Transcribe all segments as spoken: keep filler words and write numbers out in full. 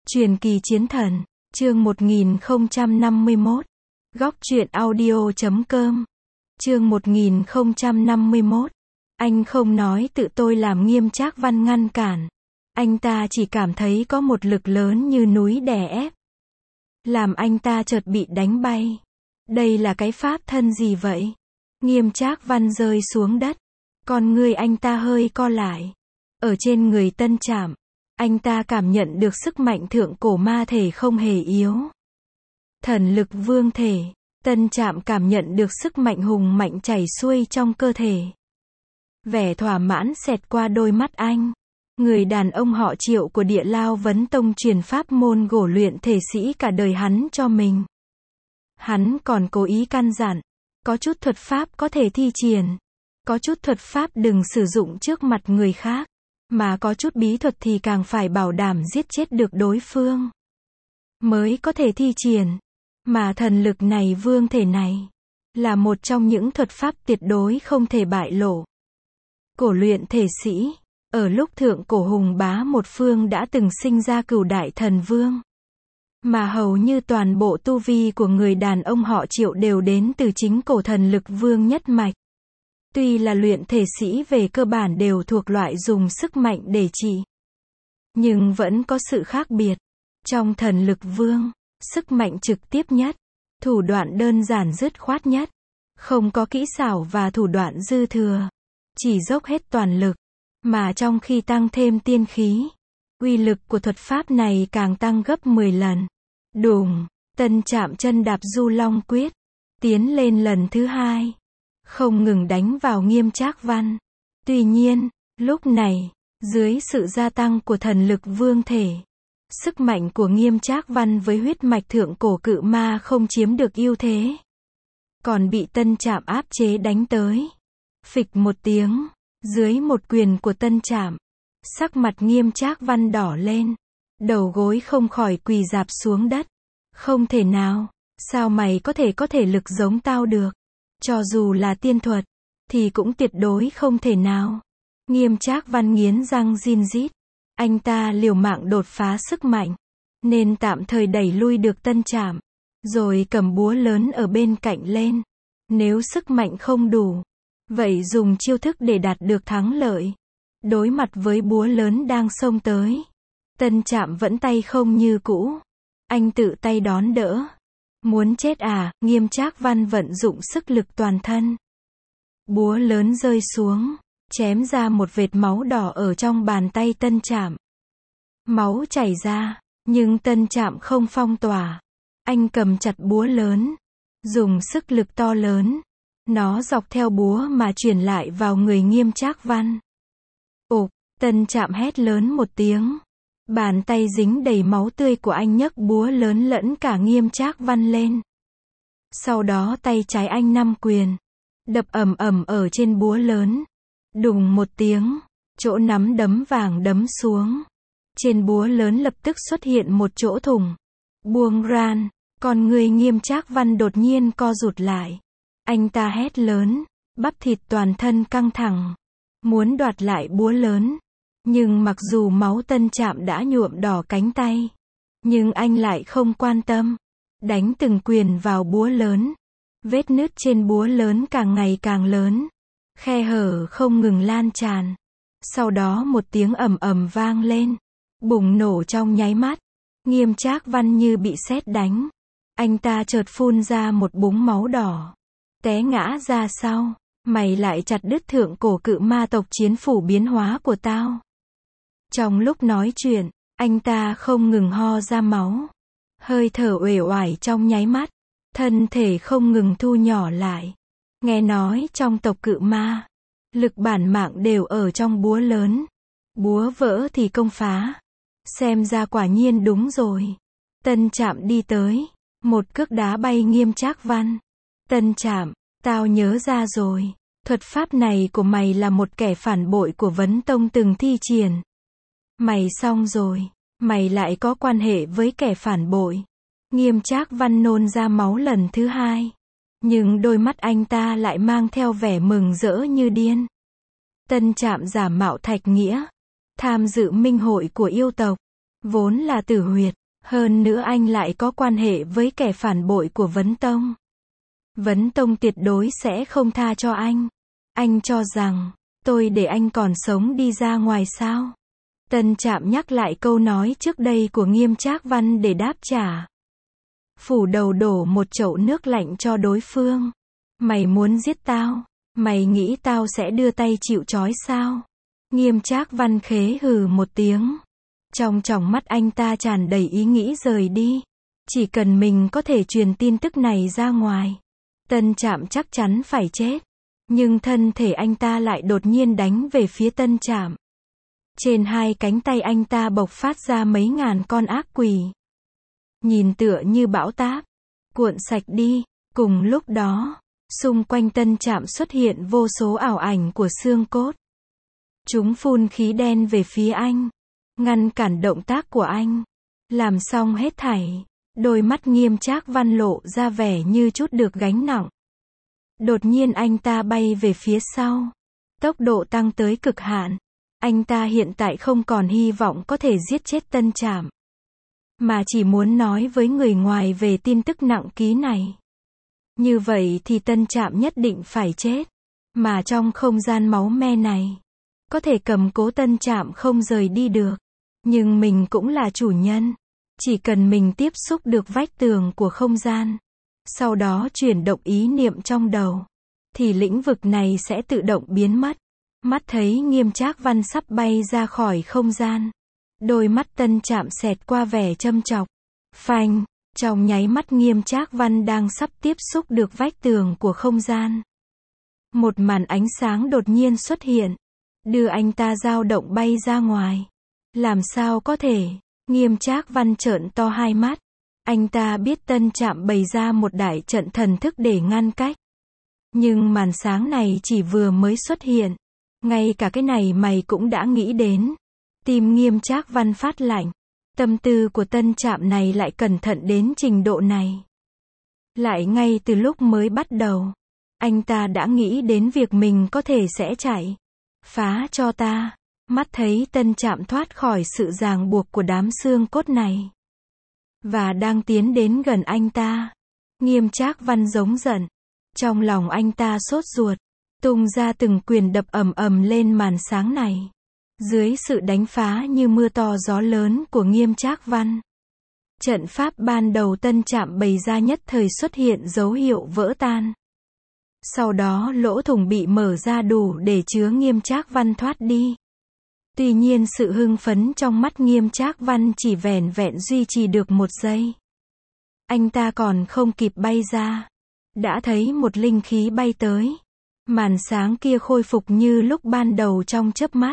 Truyền kỳ chiến thần, chương một nghìn không trăm năm mươi mốt. Góc truyện audio chấm com. Chương một nghìn không trăm năm mươi mốt. Anh không nói tự tôi làm Nghiêm Trác Văn ngăn cản. Anh ta chỉ cảm thấy có một lực lớn như núi đè ép. Làm anh ta chợt bị đánh bay. Đây là cái pháp thân gì vậy? Nghiêm Trác Văn rơi xuống đất. Con người anh ta hơi co lại. Ở trên người Tân Trạm, anh ta cảm nhận được sức mạnh thượng cổ ma thể không hề yếu. Thần lực vương thể, Tân Trạm cảm nhận được sức mạnh hùng mạnh chảy xuôi trong cơ thể. Vẻ thỏa mãn xẹt qua đôi mắt anh. Người đàn ông họ Triệu của Địa Lao Vấn Tông truyền pháp môn gỗ luyện thể sĩ cả đời hắn cho mình. Hắn còn cố ý căn dặn, có chút thuật pháp có thể thi triển, có chút thuật pháp đừng sử dụng trước mặt người khác, mà có chút bí thuật thì càng phải bảo đảm giết chết được đối phương mới có thể thi triển. Mà thần lực này, vương thể này, là một trong những thuật pháp tuyệt đối không thể bại lộ. Cổ luyện thể sĩ, ở lúc thượng cổ hùng bá một phương đã từng sinh ra cửu đại thần vương. Mà hầu như toàn bộ tu vi của người đàn ông họ Triệu đều đến từ chính cổ thần lực vương nhất mạch. Tuy là luyện thể sĩ về cơ bản đều thuộc loại dùng sức mạnh để trị, nhưng vẫn có sự khác biệt. Trong thần lực vương, sức mạnh trực tiếp nhất, thủ đoạn đơn giản dứt khoát nhất, không có kỹ xảo và thủ đoạn dư thừa, chỉ dốc hết toàn lực. Mà trong khi tăng thêm tiên khí, uy lực của thuật pháp này càng tăng gấp mười lần. Đùng, Tân Trạm chân đạp Du Long Quyết, tiến lên lần thứ hai, không ngừng đánh vào Nghiêm Trác Văn. Tuy nhiên, lúc này, dưới sự gia tăng của thần lực vương thể, sức mạnh của Nghiêm Trác Văn với huyết mạch thượng cổ cự ma không chiếm được ưu thế, còn bị Tân Trạm áp chế đánh tới. Phịch một tiếng, dưới một quyền của Tân Trạm, sắc mặt Nghiêm Trác Văn đỏ lên, đầu gối không khỏi quỳ rạp xuống đất. Không thể nào, sao mày có thể có thể lực giống tao được? Cho dù là tiên thuật, thì cũng tuyệt đối không thể nào. Nghiêm Trác Văn nghiến răng rin rít. Anh ta liều mạng đột phá sức mạnh, nên tạm thời đẩy lui được Tân Trạm, rồi cầm búa lớn ở bên cạnh lên. Nếu sức mạnh không đủ, vậy dùng chiêu thức để đạt được thắng lợi. Đối mặt với búa lớn đang xông tới, Tân Trạm vẫn tay không như cũ. Anh tự tay đón đỡ. Muốn chết à? Nghiêm Trác Văn vận dụng sức lực toàn thân. Búa lớn rơi xuống, chém ra một vệt máu đỏ ở trong bàn tay Tân Trạm. Máu chảy ra, nhưng Tân Trạm không phong tỏa. Anh cầm chặt búa lớn, dùng sức lực to lớn. Nó dọc theo búa mà truyền lại vào người Nghiêm Trác Văn. Ộp, Tân Trạm hét lớn một tiếng. Bàn tay dính đầy máu tươi của anh nhấc búa lớn lẫn cả Nghiêm Trác Văn lên. Sau đó tay trái anh năm quyền, đập ầm ầm ở trên búa lớn. Đùng một tiếng, chỗ nắm đấm vàng đấm xuống. Trên búa lớn lập tức xuất hiện một chỗ thủng. Buông ran, con người Nghiêm Trác Văn đột nhiên co rụt lại. Anh ta hét lớn, bắp thịt toàn thân căng thẳng, muốn đoạt lại búa lớn. Nhưng mặc dù máu Tân Trạm đã nhuộm đỏ cánh tay, nhưng anh lại không quan tâm, đánh từng quyền vào búa lớn. Vết nứt trên búa lớn càng ngày càng lớn, khe hở không ngừng lan tràn. Sau đó một tiếng ầm ầm vang lên, bùng nổ trong nháy mắt. Nghiêm Trác Văn như bị sét đánh, anh ta chợt phun ra một búng máu đỏ, té ngã ra sau. Mày lại chặt đứt thượng cổ cự ma tộc chiến phủ biến hóa của tao. Trong lúc nói chuyện, anh ta không ngừng ho ra máu. Hơi thở uể oải trong nháy mắt, thân thể không ngừng thu nhỏ lại. Nghe nói trong tộc cự ma, lực bản mạng đều ở trong búa lớn. Búa vỡ thì công phá. Xem ra quả nhiên đúng rồi. Tân Trạm đi tới, một cước đá bay Nghiêm Trác Văn. Tân Trạm, tao nhớ ra rồi. Thuật pháp này của mày là một kẻ phản bội của Vấn Tông từng thi triển. Mày xong rồi, mày lại có quan hệ với kẻ phản bội. Nghiêm Trác Văn nôn ra máu lần thứ hai. Nhưng đôi mắt anh ta lại mang theo vẻ mừng rỡ như điên. Tân Trạm giả mạo Thạch Nghĩa, tham dự minh hội của yêu tộc. Vốn là tử huyệt, Hơn nữa anh lại có quan hệ với kẻ phản bội của Vấn Tông. Vấn Tông tuyệt đối sẽ không tha cho anh. Anh cho rằng, tôi để anh còn sống đi ra ngoài sao? Tân Trạm nhắc lại câu nói trước đây của Nghiêm Trác Văn để đáp trả. Phủ Đầu đổ một chậu nước lạnh cho đối phương. Mày muốn giết tao? Mày nghĩ tao sẽ đưa tay chịu trói sao? Nghiêm Trác Văn khế hừ một tiếng. Trong tròng mắt anh ta tràn đầy ý nghĩ rời đi. Chỉ cần mình có thể truyền tin tức này ra ngoài, Tân Trạm chắc chắn phải chết. Nhưng thân thể anh ta lại đột nhiên đánh về phía Tân Trạm. Trên hai cánh tay anh ta bộc phát ra mấy ngàn con ác quỷ. Nhìn tựa như bão táp, cuộn sạch đi. Cùng lúc đó, xung quanh Tân Trạm xuất hiện vô số ảo ảnh của xương cốt. Chúng phun khí đen về phía anh, ngăn cản động tác của anh. Làm xong hết thảy, đôi mắt Nghiêm Trác Văn lộ ra vẻ như chút được gánh nặng. Đột nhiên anh ta bay về phía sau, tốc độ tăng tới cực hạn. Anh ta hiện tại không còn hy vọng có thể giết chết Tân Trạm, mà chỉ muốn nói với người ngoài về tin tức nặng ký này. Như vậy thì Tân Trạm nhất định phải chết. Mà trong không gian máu me này, có thể cầm cố Tân Trạm không rời đi được. Nhưng mình cũng là chủ nhân. Chỉ cần mình tiếp xúc được vách tường của không gian, sau đó chuyển động ý niệm trong đầu, thì lĩnh vực này sẽ tự động biến mất. Mắt thấy Nghiêm Trác Văn sắp bay ra khỏi không gian. Đôi mắt Tân Trạm xẹt qua vẻ châm chọc. Phanh, trong nháy mắt Nghiêm Trác Văn đang sắp tiếp xúc được vách tường của không gian. Một màn ánh sáng đột nhiên xuất hiện, đưa anh ta dao động bay ra ngoài. Làm sao có thể? Nghiêm Trác Văn trợn to hai mắt. Anh ta biết Tân Trạm bày ra một đại trận thần thức để ngăn cách. Nhưng màn sáng này chỉ vừa mới xuất hiện. Ngay cả cái này mày cũng đã nghĩ đến. Tim Nghiêm Trác Văn phát lạnh. Tâm tư của Tân Trạm này lại cẩn thận đến trình độ này. Lại ngay từ lúc mới bắt đầu, anh ta đã nghĩ đến việc mình có thể sẽ chạy. Phá cho ta. Mắt thấy Tân Trạm thoát khỏi sự ràng buộc của đám xương cốt này, và đang tiến đến gần anh ta. Nghiêm Trác Văn giống giận. Trong lòng anh ta sốt ruột, tung ra từng quyền đập ầm ầm lên màn sáng này. Dưới sự đánh phá như mưa to gió lớn của Nghiêm Trác Văn, trận pháp ban đầu Tân Trạm bày ra nhất thời xuất hiện dấu hiệu vỡ tan. Sau đó lỗ thủng bị mở ra đủ để chứa Nghiêm Trác Văn thoát đi. Tuy nhiên sự hưng phấn trong mắt Nghiêm Trác Văn chỉ vẻn vẹn duy trì được một giây. Anh ta còn không kịp bay ra, đã thấy một linh khí bay tới. Màn sáng kia khôi phục như lúc ban đầu trong chớp mắt.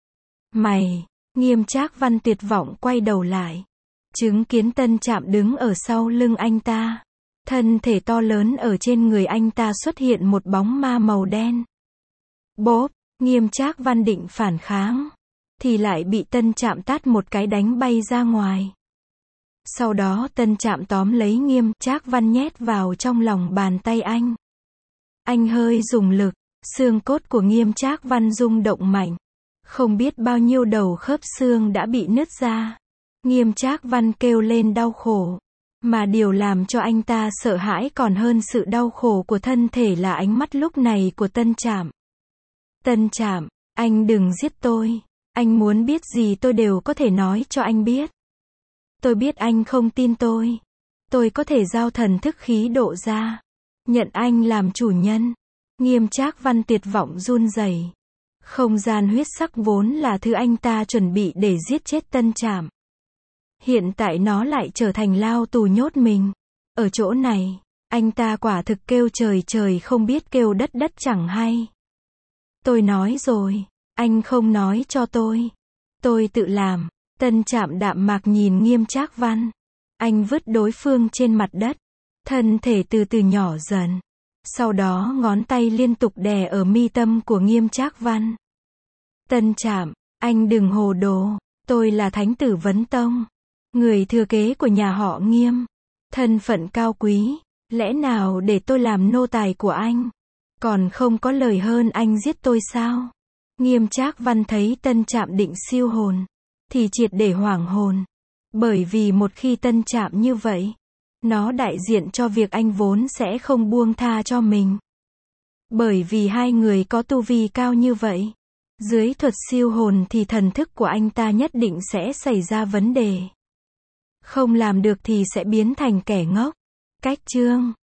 Mày! Nghiêm Trác Văn tuyệt vọng quay đầu lại, chứng kiến Tân Trạm đứng ở sau lưng anh ta. Thân thể to lớn ở trên người anh ta xuất hiện một bóng ma màu đen. Bốp! Nghiêm Trác Văn định phản kháng, thì lại bị Tân Trạm tát một cái đánh bay ra ngoài. Sau đó Tân Trạm tóm lấy Nghiêm Trác Văn nhét vào trong lòng bàn tay anh. Anh hơi dùng lực, xương cốt của Nghiêm Trác Văn rung động mạnh. Không biết bao nhiêu đầu khớp xương đã bị nứt ra. Nghiêm Trác Văn kêu lên đau khổ. Mà điều làm cho anh ta sợ hãi còn hơn sự đau khổ của thân thể là ánh mắt lúc này của Tân Trạm. Tân Trạm, anh đừng giết tôi. Anh muốn biết gì tôi đều có thể nói cho anh biết. Tôi biết anh không tin tôi. Tôi có thể giao thần thức khí độ ra, nhận anh làm chủ nhân. Nghiêm Trác Văn tuyệt vọng run rẩy. Không gian huyết sắc vốn là thứ anh ta chuẩn bị để giết chết Tân Trạm. Hiện tại nó lại trở thành lao tù nhốt mình. Ở chỗ này, anh ta quả thực kêu trời trời không biết kêu đất đất chẳng hay. Tôi nói rồi, anh không nói cho tôi. Tôi tự làm. Tân Trạm đạm mạc nhìn Nghiêm Trác Văn. Anh vứt đối phương trên mặt đất. Thân thể từ từ nhỏ dần. Sau đó ngón tay liên tục đè ở mi tâm của Nghiêm Trác Văn. Tân Trạm, anh đừng hồ đồ. Tôi là Thánh tử Vấn Tông, người thừa kế của nhà họ Nghiêm. Thân phận cao quý. Lẽ nào để tôi làm nô tài của anh? Còn không có lời hơn anh giết tôi sao? Nghiêm Trác Văn thấy Tân Trạm định siêu hồn, thì triệt để hoảng hồn. Bởi vì một khi tân chạm như vậy, nó đại diện cho việc anh vốn sẽ không buông tha cho mình. Bởi vì hai người có tu vi cao như vậy, dưới thuật siêu hồn thì thần thức của anh ta nhất định sẽ xảy ra vấn đề. Không làm được thì sẽ biến thành kẻ ngốc. Cách chương